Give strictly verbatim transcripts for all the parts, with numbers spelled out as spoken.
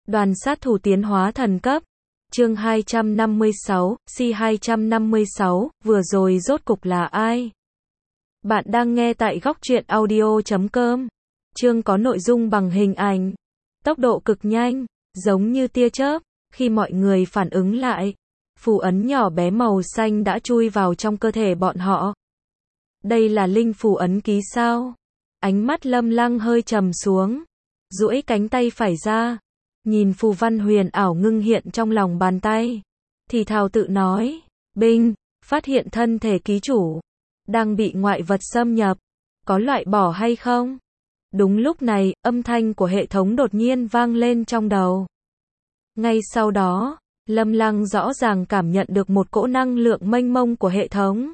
Đoàn sát thủ tiến hóa thần cấp. Chương hai trăm năm mươi sáu, C hai trăm năm mươi sáu, vừa rồi rốt cục là ai? Bạn đang nghe tại góc truyện audio chấm com. Chương có nội dung bằng hình ảnh. Tốc độ cực nhanh, giống như tia chớp, khi mọi người phản ứng lại, phù ấn nhỏ bé màu xanh đã chui vào trong cơ thể bọn họ. Đây là linh phù ấn ký sao? Ánh mắt Lâm Lăng hơi trầm xuống, duỗi cánh tay phải ra, nhìn phù văn huyền ảo ngưng hiện trong lòng bàn tay, thì thào tự nói, Binh, phát hiện thân thể ký chủ đang bị ngoại vật xâm nhập, có loại bỏ hay không? Đúng lúc này, âm thanh của hệ thống đột nhiên vang lên trong đầu. Ngay sau đó, Lâm Lăng rõ ràng cảm nhận được một cỗ năng lượng mênh mông của hệ thống.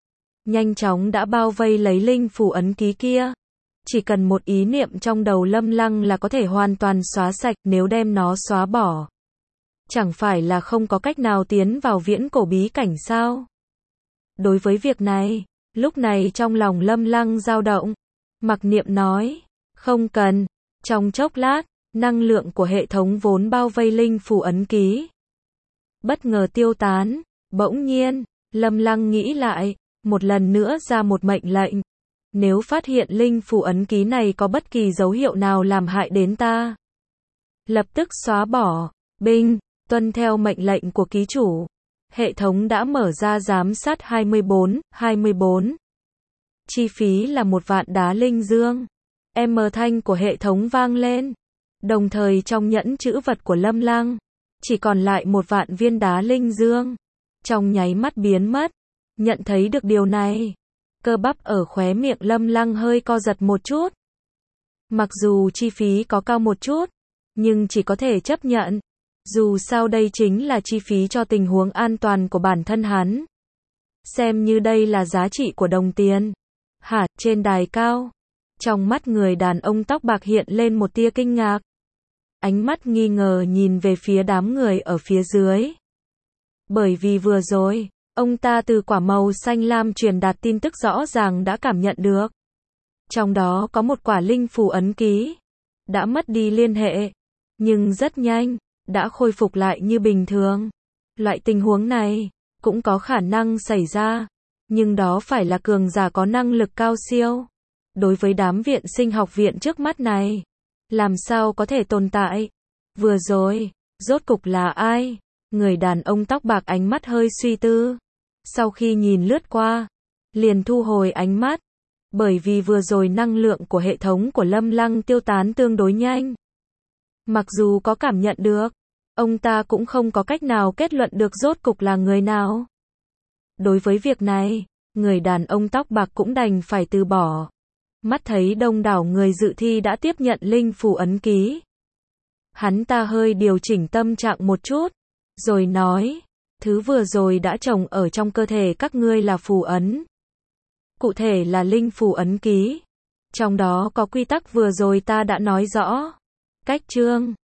Nhanh chóng đã bao vây lấy linh phù ấn ký kia. Chỉ cần một ý niệm trong đầu Lâm Lăng là có thể hoàn toàn xóa sạch, nếu đem nó xóa bỏ. Chẳng phải là không có cách nào tiến vào viễn cổ bí cảnh sao? Đối với việc này, lúc này trong lòng Lâm Lăng dao động. Mặc niệm nói, không cần. Trong chốc lát, năng lượng của hệ thống vốn bao vây linh phù ấn ký bất ngờ tiêu tán. Bỗng nhiên, Lâm Lăng nghĩ lại, một lần nữa ra một mệnh lệnh. Nếu phát hiện linh phù ấn ký này có bất kỳ dấu hiệu nào làm hại đến ta, lập tức xóa bỏ. Binh, tuân theo mệnh lệnh của ký chủ. Hệ thống đã mở ra giám sát hai mươi bốn, hai mươi bốn. Chi phí là một vạn đá linh dương. Em thanh của hệ thống vang lên. Đồng thời trong nhẫn trữ vật của Lâm Lăng, chỉ còn lại một vạn viên đá linh dương. Trong nháy mắt biến mất. Nhận thấy được điều này, cơ bắp ở khóe miệng Lâm Lăng hơi co giật một chút. Mặc dù chi phí có cao một chút, nhưng chỉ có thể chấp nhận. Dù sao đây chính là chi phí cho tình huống an toàn của bản thân hắn. Xem như đây là giá trị của đồng tiền. Hả, trên đài cao. Trong mắt người đàn ông tóc bạc hiện lên một tia kinh ngạc. Ánh mắt nghi ngờ nhìn về phía đám người ở phía dưới. Bởi vì vừa rồi, ông ta từ quả màu xanh lam truyền đạt tin tức rõ ràng đã cảm nhận được. Trong đó có một quả linh phù ấn ký. Đã mất đi liên hệ. Nhưng rất nhanh, đã khôi phục lại như bình thường. Loại tình huống này, cũng có khả năng xảy ra. Nhưng đó phải là cường giả có năng lực cao siêu. Đối với đám viện sinh học viện trước mắt này, làm sao có thể tồn tại? Vừa rồi, rốt cục là ai? Người đàn ông tóc bạc ánh mắt hơi suy tư. Sau khi nhìn lướt qua, liền thu hồi ánh mắt. Bởi vì vừa rồi năng lượng của hệ thống của Lâm Lăng tiêu tán tương đối nhanh. Mặc dù có cảm nhận được, ông ta cũng không có cách nào kết luận được rốt cục là người nào. Đối với việc này, người đàn ông tóc bạc cũng đành phải từ bỏ. Mắt thấy đông đảo người dự thi đã tiếp nhận linh phù ấn ký. Hắn ta hơi điều chỉnh tâm trạng một chút, rồi nói, thứ vừa rồi đã trồng ở trong cơ thể các ngươi là phù ấn. Cụ thể là linh phù ấn ký. Trong đó có quy tắc vừa rồi ta đã nói rõ. Cách chương,